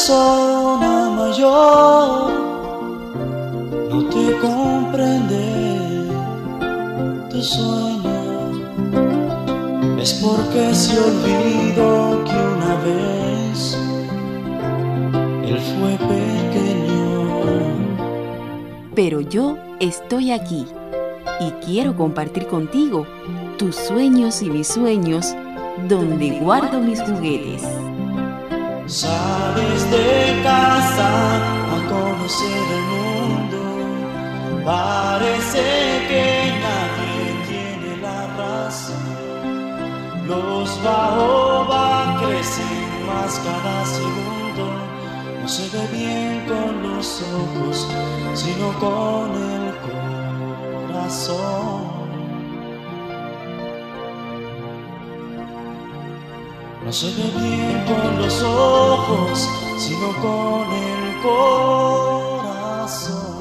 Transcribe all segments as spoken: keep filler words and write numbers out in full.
persona mayor no te comprende tu sueño, es porque se olvidó que una vez él fue pequeño. Pero yo estoy aquí y quiero compartir contigo tus sueños y mis sueños, donde guardo mis juguetes. Sales de casa a conocer el mundo, parece que nadie tiene la razón. Los baobab crecen más cada segundo, no se ve bien con los ojos, sino con el corazón. No se ve bien con los ojos, sino con el corazón.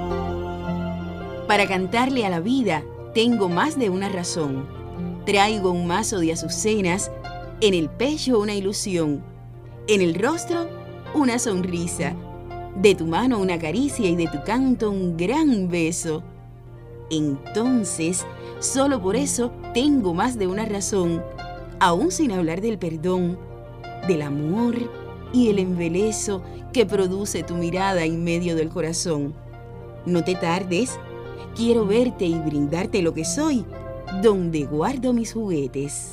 Para cantarle a la vida, tengo más de una razón. Traigo un mazo de azucenas, en el pecho una ilusión, en el rostro una sonrisa, de tu mano una caricia y de tu canto un gran beso. Entonces, solo por eso tengo más de una razón, aún sin hablar del perdón, del amor y el embeleso que produce tu mirada en medio del corazón. No te tardes, quiero verte y brindarte lo que soy, donde guardo mis juguetes.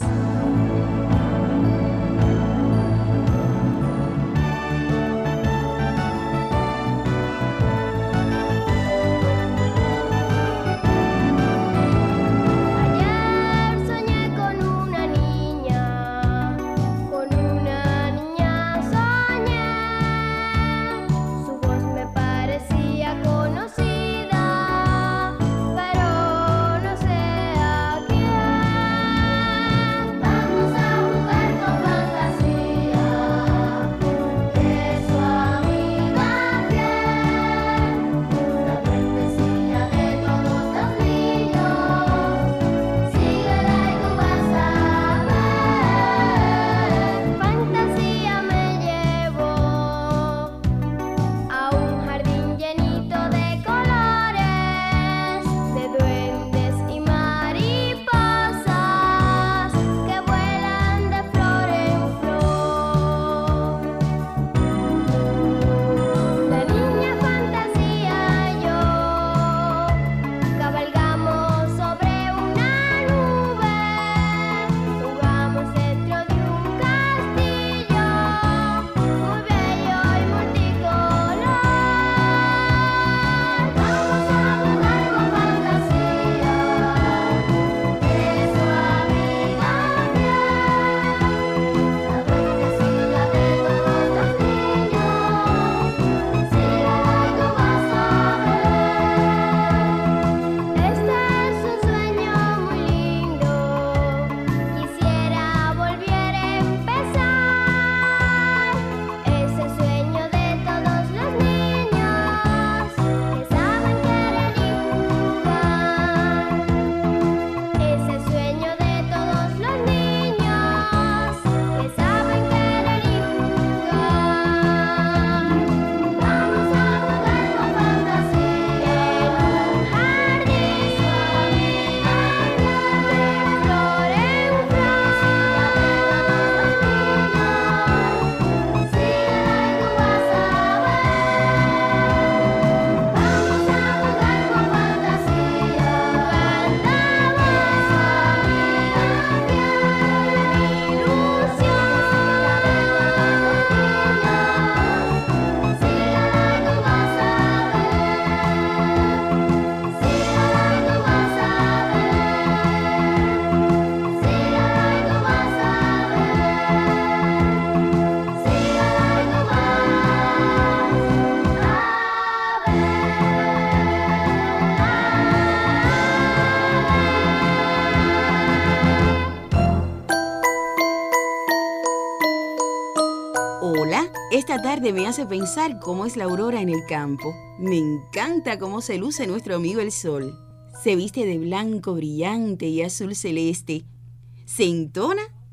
Esta tarde me hace pensar cómo es la aurora en el campo. Me encanta cómo se luce nuestro amigo el sol. Se viste de blanco brillante y azul celeste. Se entona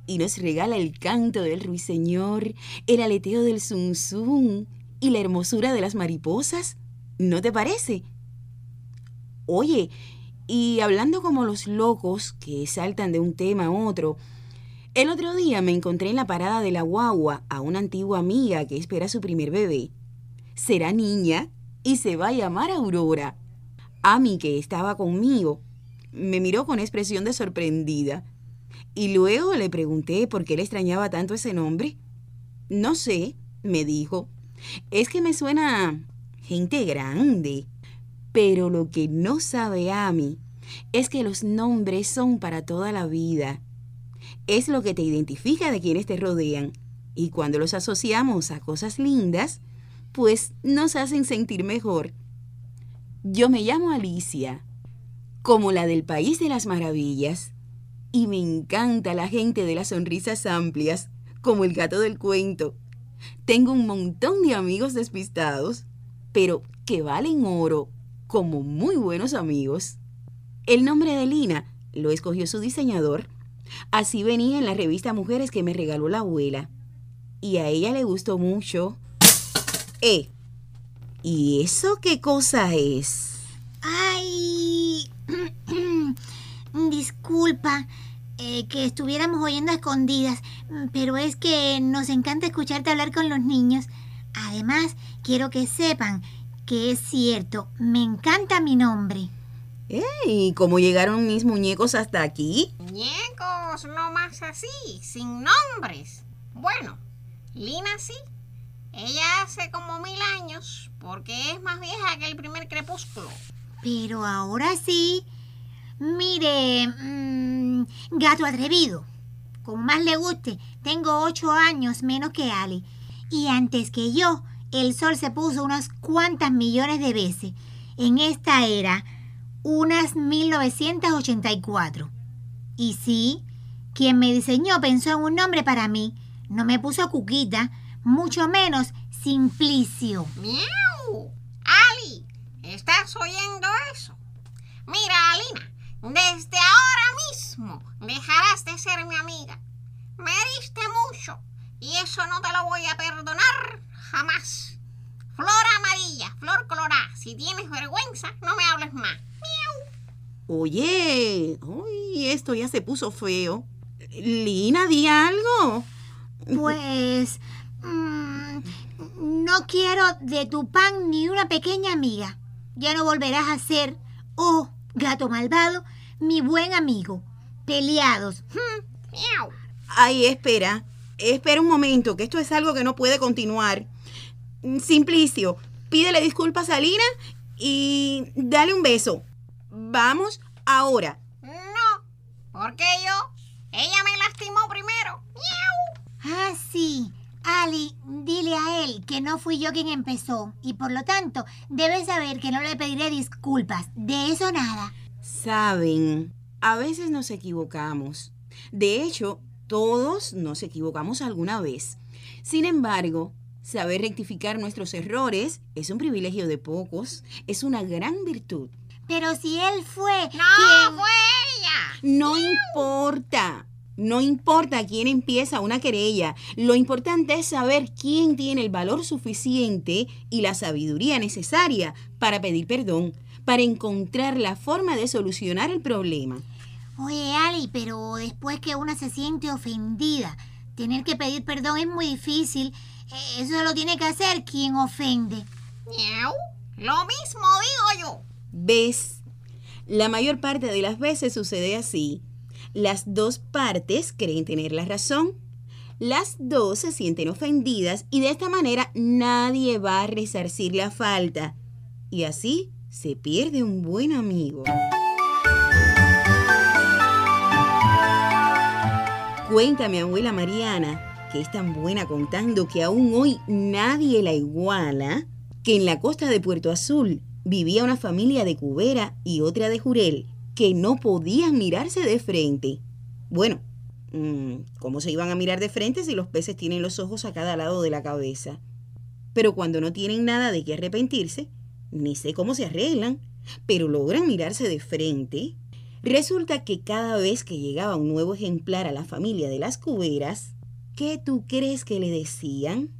y nos regala el canto del ruiseñor, el aleteo del zunzún y la hermosura de las mariposas. ¿No te parece? Oye, y hablando como los locos que saltan de un tema a otro, el otro día me encontré en la parada de la guagua a una antigua amiga que espera su primer bebé. Será niña y se va a llamar Aurora. Ami, que estaba conmigo, me miró con expresión de sorprendida. Y luego le pregunté por qué le extrañaba tanto ese nombre. No sé, me dijo. Es que me suena a gente grande. Pero lo que no sabe Ami es que los nombres son para toda la vida. Es lo que te identifica de quienes te rodean. Y cuando los asociamos a cosas lindas, pues nos hacen sentir mejor. Yo me llamo Alicia, como la del País de las Maravillas. Y me encanta la gente de las sonrisas amplias, como el gato del cuento. Tengo un montón de amigos despistados, pero que valen oro, como muy buenos amigos. El nombre de Lina lo escogió su diseñador. Así venía en la revista Mujeres que me regaló la abuela. Y a ella le gustó mucho. Eh, ¿y eso qué cosa es? Ay, disculpa eh, que estuviéramos oyendo a escondidas, pero es que nos encanta escucharte hablar con los niños. Además, quiero que sepan que es cierto, me encanta mi nombre. ¡Ey! ¿Cómo llegaron mis muñecos hasta aquí? Muñecos, no más así, sin nombres. Bueno, Lina sí. Ella hace como mil años, porque es más vieja que el primer crepúsculo. Pero ahora sí. Mire, mmm, gato atrevido. Como más le guste, tengo ocho años menos que Ali. Y antes que yo, el sol se puso unas cuantas millones de veces. En esta era, unas mil novecientos ochenta y cuatro. Y sí, quien me diseñó pensó en un nombre para mí. No me puso Cuquita, mucho menos Simplicio. ¡Miau! Ali, ¿estás oyendo eso? Mira, Alina, desde ahora mismo dejarás de ser mi amiga. Me heriste mucho y eso no te lo voy a perdonar jamás. Flor amarilla, flor colorada, si tienes vergüenza, no me hables más. ¡Miau! Oye, uy, esto ya se puso feo. Lina, di algo. Pues mmm, no quiero de tu pan ni una pequeña amiga. Ya no volverás a ser, oh, gato malvado, mi buen amigo. Peleados. Hmm, miau. Ay, espera, espera un momento, que esto es algo que no puede continuar. Simplicio, pídele disculpas a Lina y dale un beso. Vamos ahora. No, porque yo, ella me lastimó primero. ¡Miau! Ah, sí. Ali, dile a él que no fui yo quien empezó y por lo tanto debes saber que no le pediré disculpas. De eso nada. Saben, a veces nos equivocamos. De hecho, todos nos equivocamos alguna vez. Sin embargo, saber rectificar nuestros errores es un privilegio de pocos, es una gran virtud. Pero si él fue ¡No quien... fue ella! No importa, no importa quién empieza una querella. Lo importante es saber quién tiene el valor suficiente y la sabiduría necesaria para pedir perdón, para encontrar la forma de solucionar el problema. Oye, Ali, pero después que una se siente ofendida, tener que pedir perdón es muy difícil. Eso lo tiene que hacer quien ofende. ¡Miau! Lo mismo digo yo. ¿Ves? La mayor parte de las veces sucede así. Las dos partes creen tener la razón. Las dos se sienten ofendidas y de esta manera nadie va a resarcir la falta. Y así se pierde un buen amigo. Cuenta mi abuela Mariana, que es tan buena contando que aún hoy nadie la iguala, que en la costa de Puerto Azul vivía una familia de Cubera y otra de Jurel que no podían mirarse de frente. Bueno, ¿cómo se iban a mirar de frente si los peces tienen los ojos a cada lado de la cabeza? Pero cuando no tienen nada de qué arrepentirse, ni sé cómo se arreglan, pero logran mirarse de frente. Resulta que cada vez que llegaba un nuevo ejemplar a la familia de las cuberas, ¿qué tú crees que le decían?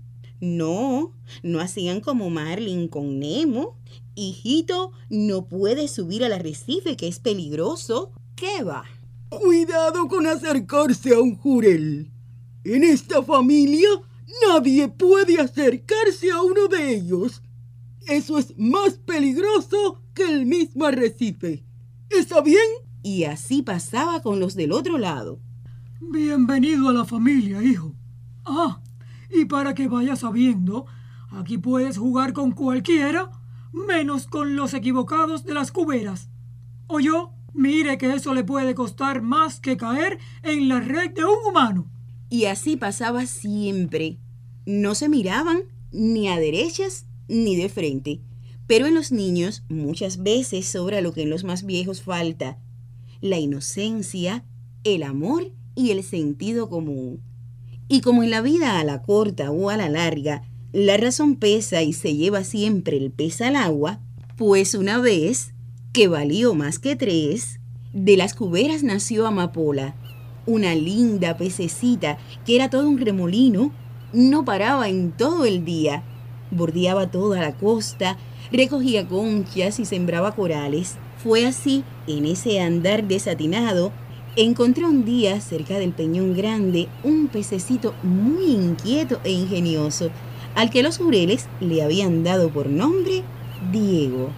No, no hacían como Marlin con Nemo. Hijito, no puedes subir al arrecife que es peligroso. ¿Qué va? Cuidado con acercarse a un jurel. En esta familia nadie puede acercarse a uno de ellos. Eso es más peligroso que el mismo arrecife. ¿Está bien? Y así pasaba con los del otro lado. Bienvenido a la familia, hijo. Ah, y para que vayas sabiendo, aquí puedes jugar con cualquiera, menos con los equivocados de las cuberas. ¿Oyó? Mire que eso le puede costar más que caer en la red de un humano. Y así pasaba siempre. No se miraban ni a derechas ni de frente. Pero en los niños muchas veces sobra lo que en los más viejos falta: la inocencia, el amor y el sentido común. Y como en la vida a la corta o a la larga, la razón pesa y se lleva siempre el pez al agua, pues una vez, que valió más que tres, de las cuberas nació Amapola, una linda pececita que era todo un remolino, no paraba en todo el día, bordeaba toda la costa, recogía conchas y sembraba corales. Fue así, en ese andar desatinado, encontró un día cerca del Peñón Grande un pececito muy inquieto e ingenioso, al que los jureles le habían dado por nombre Diego.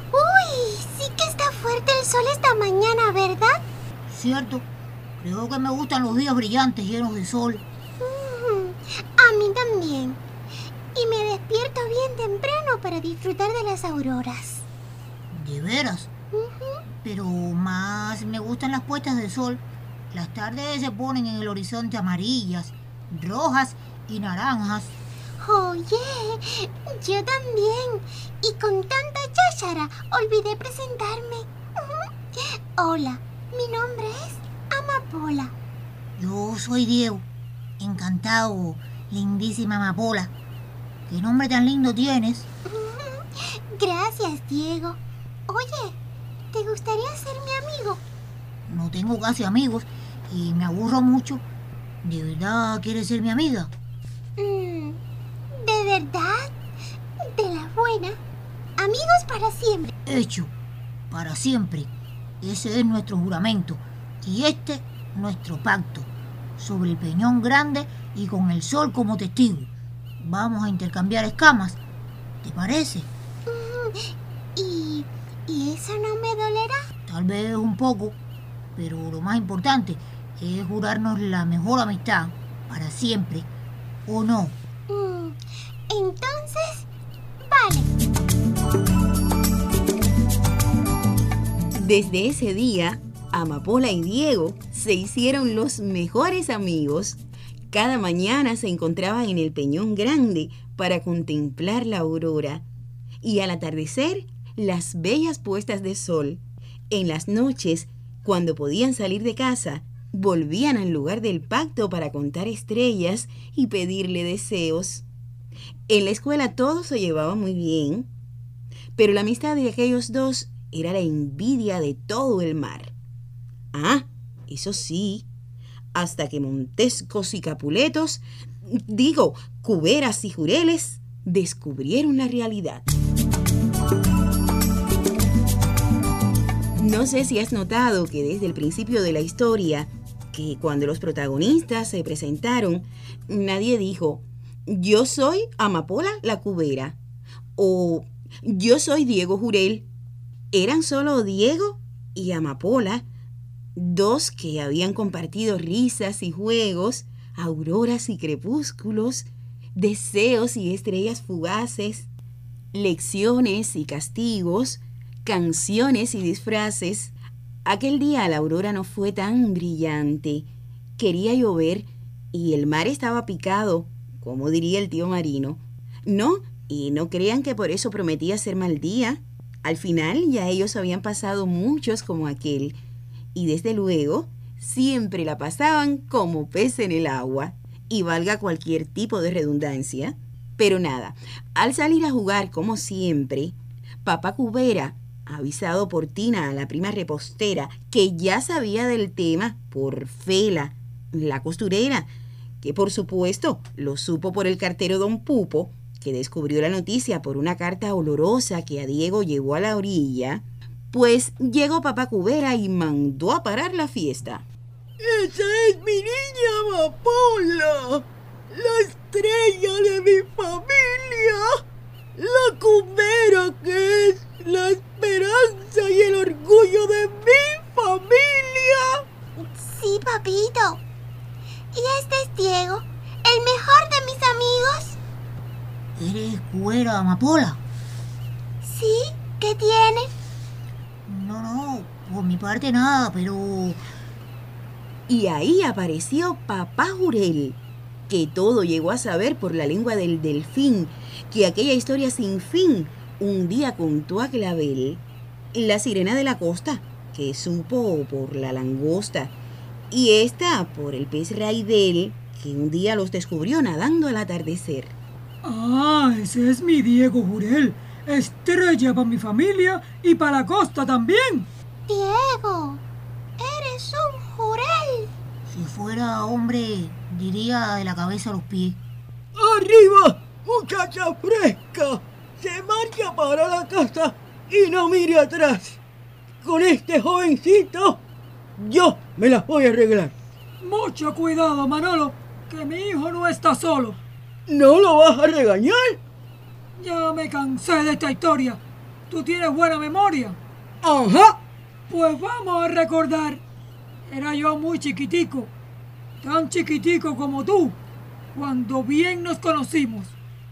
¡Uy! Sí que está fuerte el sol esta mañana, ¿verdad? Cierto, creo que me gustan los días brillantes llenos de sol. Mm, a mí también. Y me despierto bien temprano para disfrutar de las auroras. ¿De veras? Uh-huh. Pero más me gustan las puestas de sol. Las tardes se ponen en el horizonte amarillas, rojas y naranjas. Oye, yo también. Y con tanta cháchara olvidé presentarme. Hola, mi nombre es Amapola. Yo soy Diego. Encantado, lindísima Amapola. ¿Qué nombre tan lindo tienes? Gracias, Diego. Oye, ¿te gustaría ser mi amigo? No tengo casi amigos y me aburro mucho. ¿De verdad quieres ser mi amiga? Mm, ¿de verdad? ¿De la buena? Amigos para siempre. Hecho, para siempre. Ese es nuestro juramento y este nuestro pacto. Sobre el Peñón Grande y con el sol como testigo. Vamos a intercambiar escamas. ¿Te parece? Mm, ¿y, ¿Y eso no me dolerá? Tal vez un poco, pero lo más importante es jurarnos la mejor amistad para siempre, ¿o no? Mm, entonces, vale. Desde ese día, Amapola y Diego se hicieron los mejores amigos. Cada mañana se encontraban en el Peñón Grande para contemplar la aurora y al atardecer las bellas puestas de sol. En las noches, cuando podían salir de casa, volvían al lugar del pacto para contar estrellas y pedirle deseos. En la escuela todo se llevaba muy bien, pero la amistad de aquellos dos era la envidia de todo el mar. Ah, eso sí, hasta que Montescos y Capuletos, digo, Cuberas y Jureles, descubrieron la realidad. No sé si has notado que desde el principio de la historia, que cuando los protagonistas se presentaron, nadie dijo, yo soy Amapola la Cubera, o yo soy Diego Jurel. Eran solo Diego y Amapola, dos que habían compartido risas y juegos, auroras y crepúsculos, deseos y estrellas fugaces, lecciones y castigos, canciones y disfraces. Aquel día la aurora no fue tan brillante. Quería llover y el mar estaba picado, como diría el tío Marino. No, y no crean que por eso prometía ser mal día. Al final ya ellos habían pasado muchos como aquel. Y desde luego, siempre la pasaban como pez en el agua. Y valga cualquier tipo de redundancia. Pero nada, al salir a jugar como siempre, Papá Cubera avisado por Tina, la prima repostera, que ya sabía del tema por Fela, la costurera, que por supuesto lo supo por el cartero don Pupo, que descubrió la noticia por una carta olorosa que a Diego llevó a la orilla, pues llegó papá Cubera y mandó a parar la fiesta. ¡Esa es mi niña Amapola! ¡La estrella de mi familia! ¡La Cubera que es la esperanza y el orgullo de mi familia! Sí, papito. Y este es Diego, el mejor de mis amigos. ¿Eres Cubera, Amapola? ¿Sí? ¿Qué tiene? No, no, por mi parte nada, pero... Y ahí apareció papá Jurel, que todo llegó a saber por la lengua del delfín, que aquella historia sin fin un día contó a Clavel, la sirena de la costa, que supo por la langosta, y esta por el pez raidel, que un día los descubrió nadando al atardecer. Ah, ese es mi Diego Jurel, estrella para mi familia y para la costa también. Diego, eres un jurel. Si fuera hombre, diría de la cabeza a los pies. ¡Arriba, muchacha fresca! Se marcha para la casa y no mire atrás. Con este jovencito, yo me las voy a arreglar. Mucho cuidado, Manolo, que mi hijo no está solo. ¿No lo vas a regañar? Ya me cansé de esta historia. ¿Tú tienes buena memoria? Ajá. Pues vamos a recordar. Era yo muy chiquitico, tan chiquitico como tú, cuando bien nos conocimos.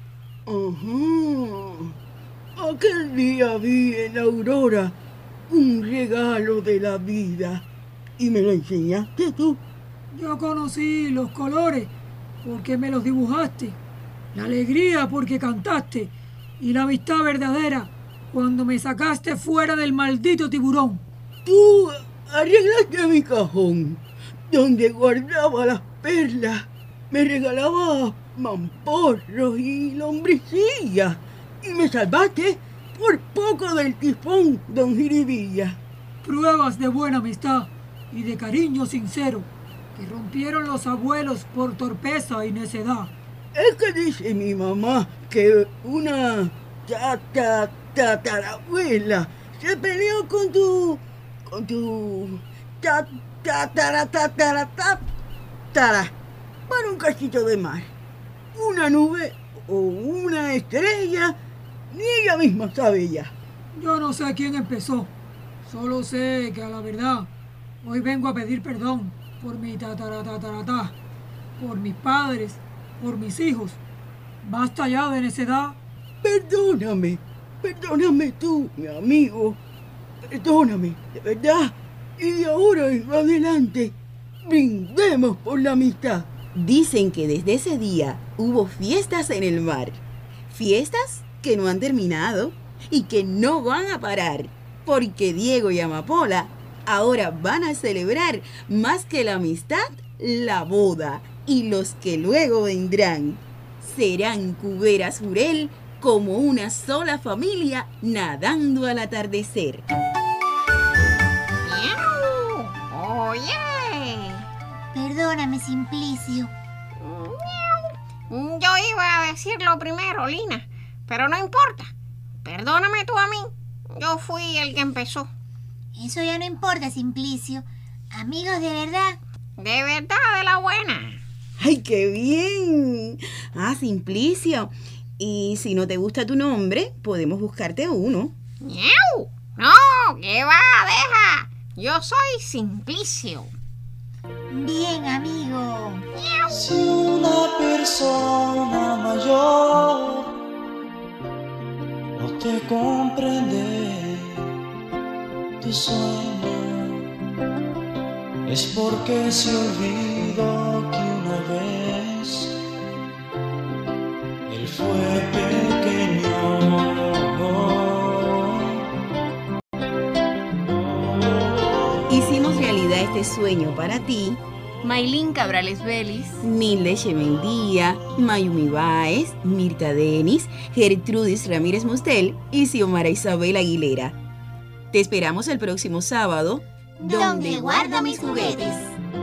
Ajá. Aquel día vi en Aurora un regalo de la vida y me lo enseñaste tú. Yo conocí los colores porque me los dibujaste, la alegría porque cantaste y la amistad verdadera cuando me sacaste fuera del maldito tiburón. Tú arreglaste mi cajón donde guardaba las perlas, me regalaba mamporros y lombricillas y me salvaste por poco del tifón, don Jiribilla. Pruebas de buena amistad y de cariño sincero que rompieron los abuelos por torpeza y necedad. Es que dice mi mamá que una tata, tatarabuela se peleó con tu... con tu... tatara, tatara, tatara, para un cachito de mar. Una nube o una estrella, ni ella misma sabe ya. Yo no sé quién empezó, solo sé que a la verdad hoy vengo a pedir perdón por mi tataratatarata, por mis padres, por mis hijos. Basta ya de necedad. Perdóname, perdóname tú, mi amigo. Perdóname, de verdad. Y de ahora en adelante, brindemos por la amistad. Dicen que desde ese día hubo fiestas en el mar. Fiestas que no han terminado y que no van a parar. Porque Diego y Amapola ahora van a celebrar más que la amistad, la boda. Y los que luego vendrán serán Cuberas Jurel como una sola familia nadando al atardecer. ¡Miau! ¡Oye! Perdóname, Simplicio. ¡Miau! Yo iba a decirlo primero, Lina, pero no importa. Perdóname tú a mí. Yo fui el que empezó. Eso ya no importa, Simplicio. Amigos de verdad. De verdad, de la buena. ¡Ay, qué bien! Ah, Simplicio. Y si no te gusta tu nombre, podemos buscarte uno. ¡Miau! No, ¿qué va? Deja. Yo soy Simplicio. Bien, amigo. Si una persona mayor no te comprende tu sueño, es porque se olvidó que una vez él fue pequeño. Hicimos realidad este sueño para ti, Maylin Cabrales Vélez, Milde Chemendía, Mayumi Báez, Mirta Denis, Gertrudis Ramírez Mustel y Xiomara Isabel Aguilera. Te esperamos el próximo sábado. ¿Dónde guardo mis juguetes?